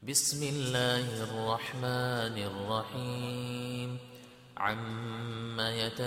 بسم الله الرحمن الرحيم عم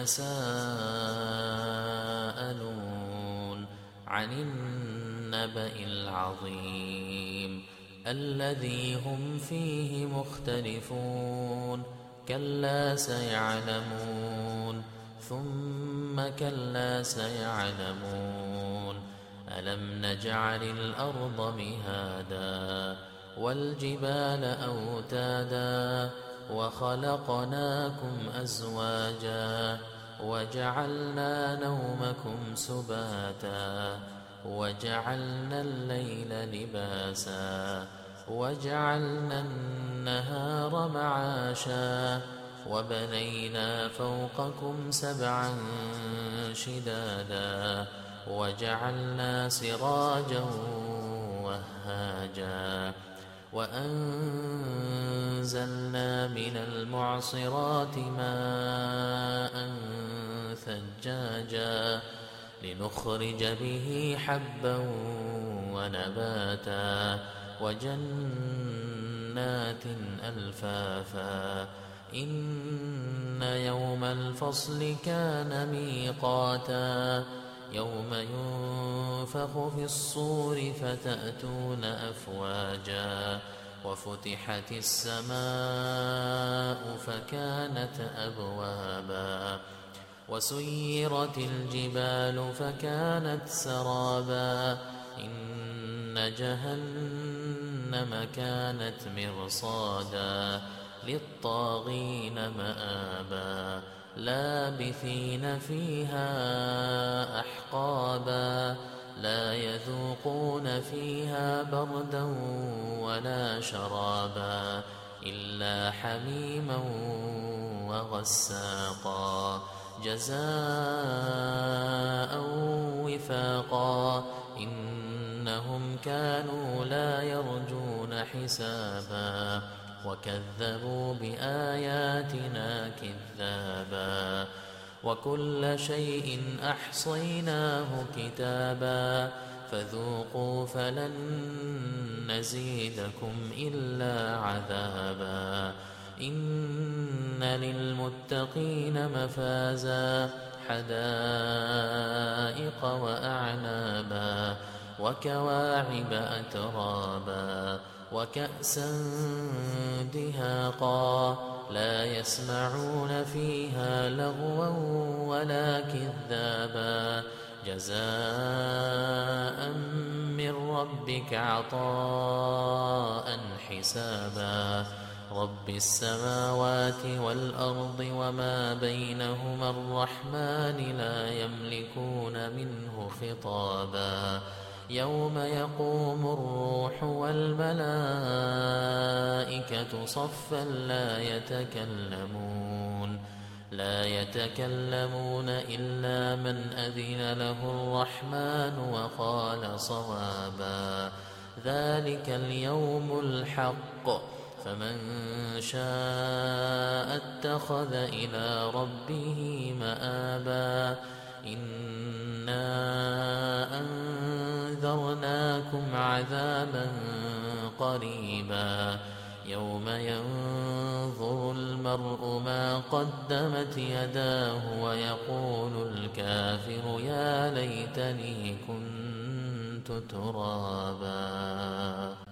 يتساءلون عن النبأ العظيم الذي هم فيه مختلفون كلا سيعلمون ثم كلا سيعلمون ألم نجعل الأرض مهادا والجبال أوتادا وخلقناكم أزواجا وجعلنا نومكم سباتا وجعلنا الليل لباسا وجعلنا النهار معاشا وبنينا فوقكم سبعا شدادا وجعلنا سراجا وهاجا وأنزلنا من المعصرات ماء ثجاجا لنخرج به حبا ونباتا وجنات ألفافا إن يوم الفصل كان ميقاتا يوم ينفخ في الصور فتأتون أفواجا وفتحت السماء فكانت أبوابا وسيرت الجبال فكانت سرابا إن جهنم كانت مرصادا للطاغين مآبا لابثين فيها أحقابا لا يذوقون فيها بردا ولا شرابا إلا حميما وغساقا جزاء وفاقا إنهم كانوا لا يرجون حسابا وكذبوا بآياتنا كذابا وكل شيء أحصيناه كتابا فذوقوا فلن نزيدكم إلا عذابا إن للمتقين مفازا حدائق وأعنابا وكواعب أترابا وكأسا دهاقا لا يسمعون فيها لغوا ولا كذابا جزاء من ربك عطاء حسابا رب السماوات والأرض وما بينهما الرحمن لا يملكون منه خطابا يوم يقوم الروح والملائكة صفا لا يتكلمون إلا من أذن له الرحمن وقال صوابا ذلك اليوم الحق فمن شاء اتخذ إلى ربه مآبا إنا أنذرناكم عذابا قريبا يوم ينظر المرء ما قدمت يداه ويقول الكافر يا ليتني كنت ترابا.